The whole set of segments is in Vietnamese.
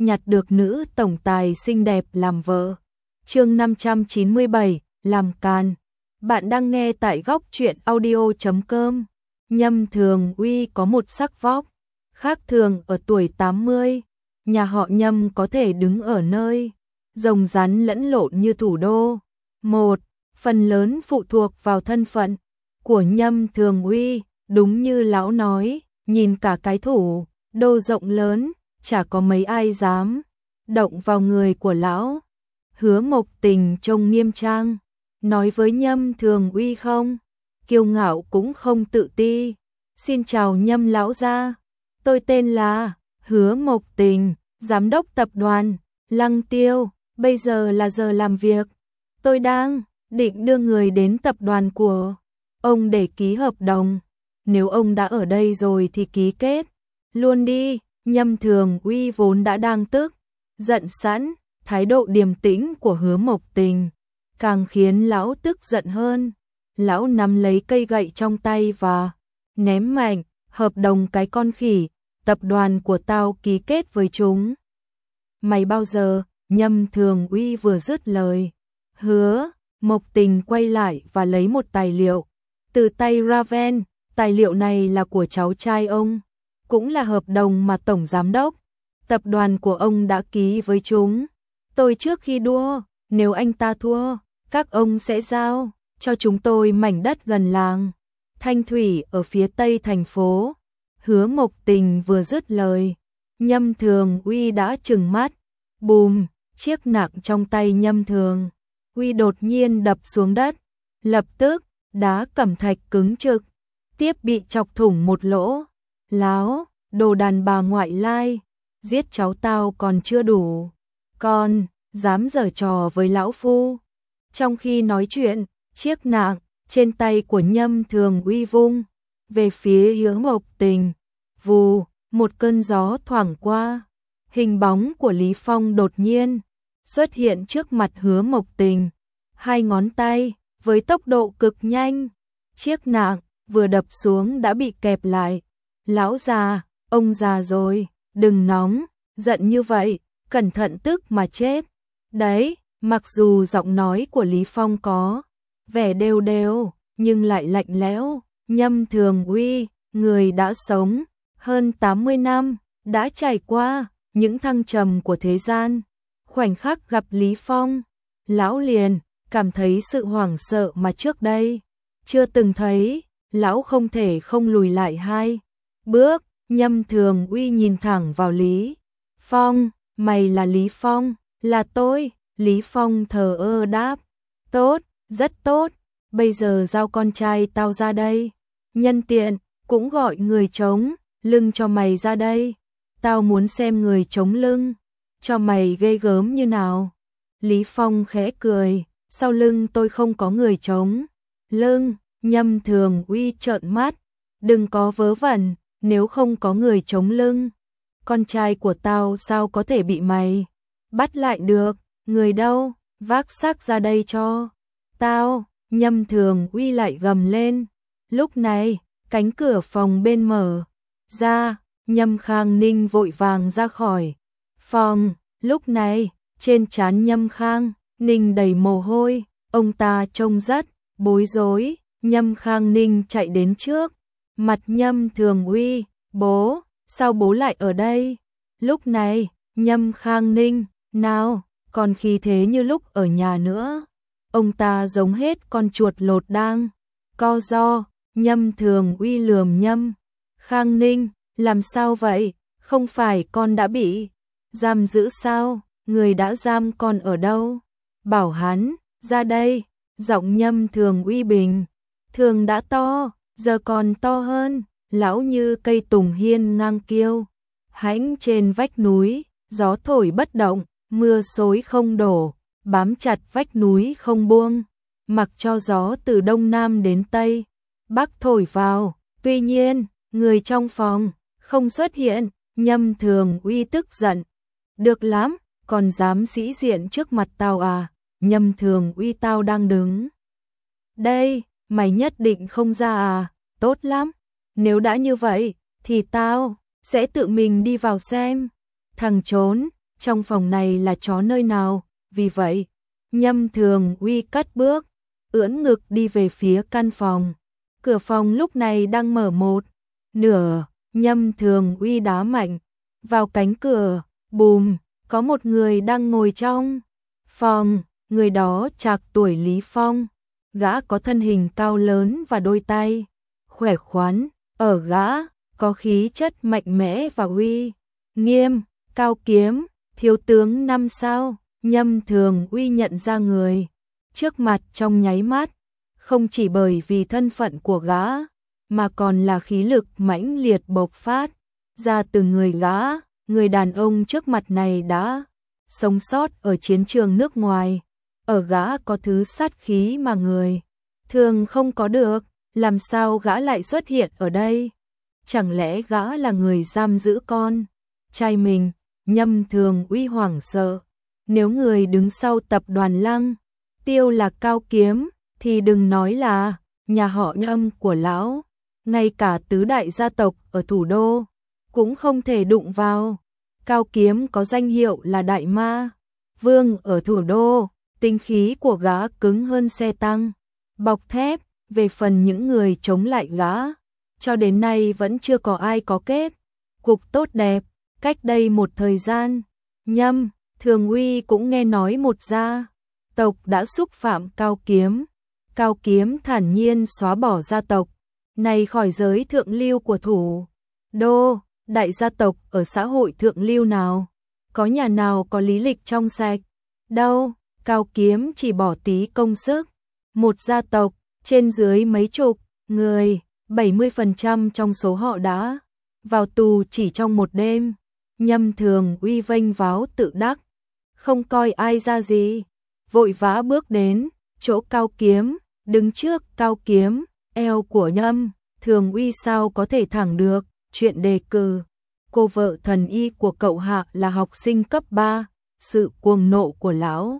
nhặt được nữ tổng tài xinh đẹp làm vợ. Chương 597, làm càn. Bạn đang nghe tại góc truyện audio.com. Nhâm Thường Uy có một sắc vóc khác thường ở tuổi 80. Nhà họ Nhâm có thể đứng ở nơi rồng rắn lẫn lộn như thủ đô. Phần lớn phụ thuộc vào thân phận của Nhâm Thường Uy, đúng như lão nói, nhìn cả cái thủ đô rộng lớn, chả có mấy ai dám động vào người của lão. Hứa Mộc Tình trông nghiêm trang, nói với Nhâm Thường Uy không kiêu ngạo cũng không tự ti. Xin chào Nhâm lão gia, tôi tên là Hứa Mộc Tình, giám đốc tập đoàn Lăng Tiêu, bây giờ là giờ làm việc. Tôi đang định đưa người đến tập đoàn của ông để ký hợp đồng. Nếu ông đã ở đây rồi thì ký kết luôn đi. Nhâm Thường Uy vốn đã đang tức giận sẵn, thái độ điềm tĩnh của Hứa Mộc Tình càng khiến lão tức giận hơn. Lão nắm lấy cây gậy trong tay và ném mạnh, hợp đồng cái con khỉ, tập đoàn của tao ký kết với chúng mày bao giờ? Nhâm Thường Uy vừa dứt lời, Hứa Mộc Tình quay lại và lấy một tài liệu từ tay Raven. Tài liệu này là của cháu trai ông, cũng là hợp đồng mà tổng giám đốc tập đoàn của ông đã ký với chúng tôi trước khi đua. Nếu anh ta thua, các ông sẽ giao cho chúng tôi mảnh đất gần làng Thanh Thủy ở phía tây thành phố. Hứa Mộc Tình vừa dứt lời, Nhâm Thường Uy đã trừng mắt. Bùm, chiếc nạng trong tay Nhâm Thường Uy đột nhiên đập xuống đất. Lập tức, đá cẩm thạch cứng trực tiếp bị chọc thủng một lỗ. Láo, đồ đàn bà ngoại lai, giết cháu tao còn chưa đủ, con dám giở trò với lão phu. Trong khi nói chuyện, chiếc nạng trên tay của Nhâm Thường Uy vung về phía Hứa Mộc Tình. Vù, một cơn gió thoảng qua, hình bóng của Lý Phong đột nhiên xuất hiện trước mặt Hứa Mộc Tình. Hai ngón tay với tốc độ cực nhanh, chiếc nạng vừa đập xuống đã bị kẹp lại. Lão già, ông già rồi, đừng nóng giận như vậy, cẩn thận tức mà chết đấy. Mặc dù giọng nói của Lý Phong có vẻ đều đều nhưng lại lạnh lẽo. Nhâm Thường Uy, người đã sống hơn 80 năm, đã trải qua những thăng trầm của thế gian. Khoảnh khắc gặp Lý Phong, lão liền cảm thấy sự hoảng sợ mà trước đây chưa từng thấy. Lão không thể không lùi lại hai bước. Nhâm Thường Uy nhìn thẳng vào Lý Phong. Mày là Lý Phong? Là tôi. Lý Phong thờ ơ đáp. Tốt, rất tốt. Bây giờ giao con trai tao ra đây. Nhân tiện, cũng gọi người chống lưng cho mày ra đây. Tao muốn xem người chống lưng cho mày ghê gớm như nào. Lý Phong khẽ cười. Sau lưng tôi không có người chống lưng. Nhâm Thường Uy trợn mắt. Đừng có vớ vẩn, nếu không có người chống lưng, con trai của tao sao có thể bị mày bắt lại được? Người đâu? Vác xác ra đây cho tao. Nhâm Thường Uy lại gầm lên. Lúc này, cánh cửa phòng bên mở ra, Nhâm Khang Ninh vội vàng ra khỏi phòng. Lúc này, trên trán Nhâm Khang Ninh đầy mồ hôi, ông ta trông rất bối rối. Nhâm Khang Ninh chạy đến trước mặt Nhâm Thường Uy. Bố, sao bố lại ở đây? Lúc này, Nhâm Khang Ninh nào còn khí thế như lúc ở nhà nữa. Ông ta giống hết con chuột lột đang co ro. Nhâm Thường Uy lườm Nhâm Khang Ninh, làm sao vậy? Không phải con đã bị giam giữ sao? Người đã giam con ở đâu? Bảo hắn ra đây. Giọng Nhâm Thường Uy bình thường đã to, giờ còn to hơn. Lão như cây tùng hiên ngang kiêu hãnh trên vách núi. Gió thổi bất động, mưa xối không đổ, bám chặt vách núi không buông, mặc cho gió từ đông nam đến tây bắc thổi vào. Tuy nhiên, người trong phòng không xuất hiện. Nhâm Thường Uy tức giận. Được lắm, còn dám sĩ diện trước mặt tao à? Nhâm Thường Uy, tao đang đứng đây, mày nhất định không ra à? Tốt lắm, nếu đã như vậy thì tao sẽ tự mình đi vào xem. Thằng trốn trong phòng này là chó nơi nào, vì vậy, Nhâm Thường Uy cất bước, ưỡn ngực đi về phía căn phòng. Cửa phòng lúc này đang mở một nửa, Nhâm Thường Uy đá mạnh vào cánh cửa, bùm, có một người đang ngồi trong phòng, người đó trạc tuổi Lý Phong. Gã có thân hình cao lớn và đôi tay khỏe khoắn, ở gã có khí chất mạnh mẽ và uy nghiêm. Cao Kiếm, thiếu tướng 5 sao. Nhâm Thường Uy nhận ra người trước mặt trong nháy mắt, không chỉ bởi vì thân phận của gã, mà còn là khí lực mãnh liệt bộc phát ra từ người gã. Người đàn ông trước mặt này đã sống sót ở chiến trường nước ngoài, ở gã có thứ sát khí mà người thường không có được. Làm sao gã lại xuất hiện ở đây? Chẳng lẽ gã là người giam giữ con trai mình? Nhâm Thường Uy hoảng sợ. Nếu người đứng sau tập đoàn Lăng Tiêu là Cao Kiếm, thì đừng nói là nhà họ Nhâm của lão, ngay cả tứ đại gia tộc ở thủ đô cũng không thể đụng vào. Cao Kiếm có danh hiệu là Đại Ma Vương ở thủ đô, tinh khí của gã cứng hơn xe tăng bọc thép. Về phần những người chống lại gã, cho đến nay vẫn chưa có ai có kết cục tốt đẹp. Cách đây một thời gian, Nhâm Thường Uy cũng nghe nói một gia tộc đã xúc phạm Cao Kiếm. Cao Kiếm thản nhiên xóa bỏ gia tộc này khỏi giới thượng lưu của thủ đô. Đại gia tộc ở xã hội thượng lưu nào, có nhà nào có lý lịch trong sạch đâu. Cao Kiếm chỉ bỏ tí công sức, một gia tộc trên dưới mấy chục người, 70% trong số họ đã vào tù chỉ trong một đêm. Nhâm Thường Uy vênh váo tự đắc, không coi ai ra gì, vội vã bước đến chỗ Cao Kiếm, đứng trước Cao Kiếm. Eo của Nhâm Thường Uy sao có thể thẳng được? Chuyện đề cử cô vợ thần y của cậu Hạ là học sinh cấp 3, sự cuồng nộ của lão,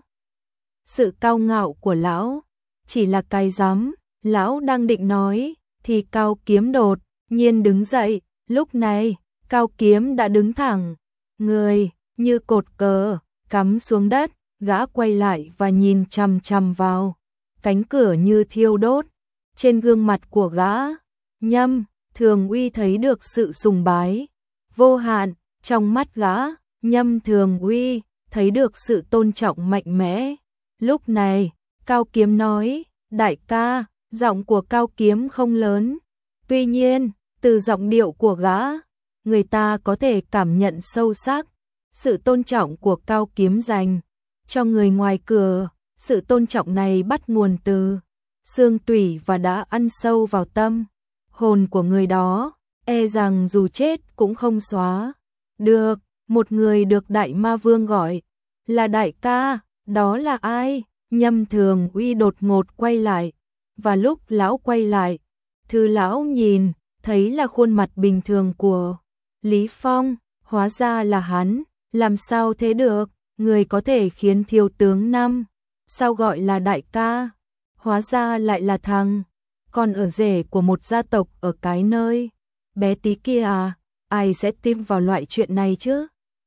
sự cao ngạo của lão, chỉ là cái rắm. Lão đang định nói thì Cao Kiếm đột nhiên đứng dậy. Lúc này Cao Kiếm đã đứng thẳng người như cột cờ cắm xuống đất. Gã quay lại và nhìn chằm chằm vào cánh cửa như thiêu đốt. Trên gương mặt của gã, Nhâm Thường Uy thấy được sự sùng bái vô hạn. Trong mắt gã, Nhâm Thường Uy thấy được sự tôn trọng mạnh mẽ. Lúc này Cao Kiếm nói, đại ca. Giọng của Cao Kiếm không lớn, tuy nhiên từ giọng điệu của gã, người ta có thể cảm nhận sâu sắc sự tôn trọng của Cao Kiếm dành cho người ngoài cửa. Sự tôn trọng này bắt nguồn từ xương tủy và đã ăn sâu vào tâm hồn của người đó, e rằng dù chết cũng không xóa được. Một người được Đại Ma Vương gọi là đại ca, đó là ai? Nhâm Thường Uy đột ngột quay lại, và lúc lão quay lại, thứ lão nhìn thấy là khuôn mặt bình thường của Lý Phong. Hóa ra là hắn. Làm sao thế được? Người có thể khiến thiếu tướng 5 sao gọi là đại ca, hóa ra lại là thằng con ở rể của một gia tộc ở cái nơi bé tí kia à? Ai sẽ tin vào loại chuyện này chứ?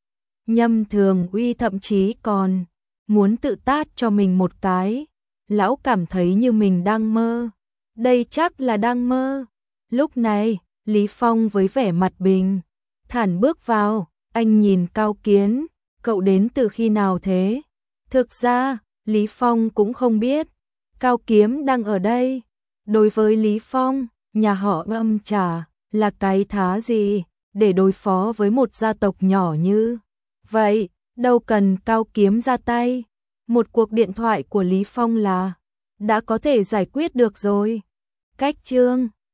Nhâm Thường Uy thậm chí còn muốn tự tát cho mình một cái. Lão cảm thấy như mình đang mơ. Đây chắc là đang mơ. Lúc này, Lý Phong với vẻ mặt bình thản bước vào. Anh nhìn Cao Kiếm, cậu đến từ khi nào thế? Thực ra, Lý Phong cũng không biết Cao Kiếm đang ở đây. Đối với Lý Phong, nhà họ Âm chả là cái thá gì để đối phó với một gia tộc nhỏ như vậy. Đâu cần Cao Kiếm ra tay. Một cuộc điện thoại của Lý Phong là đã có thể giải quyết được rồi. Cách chương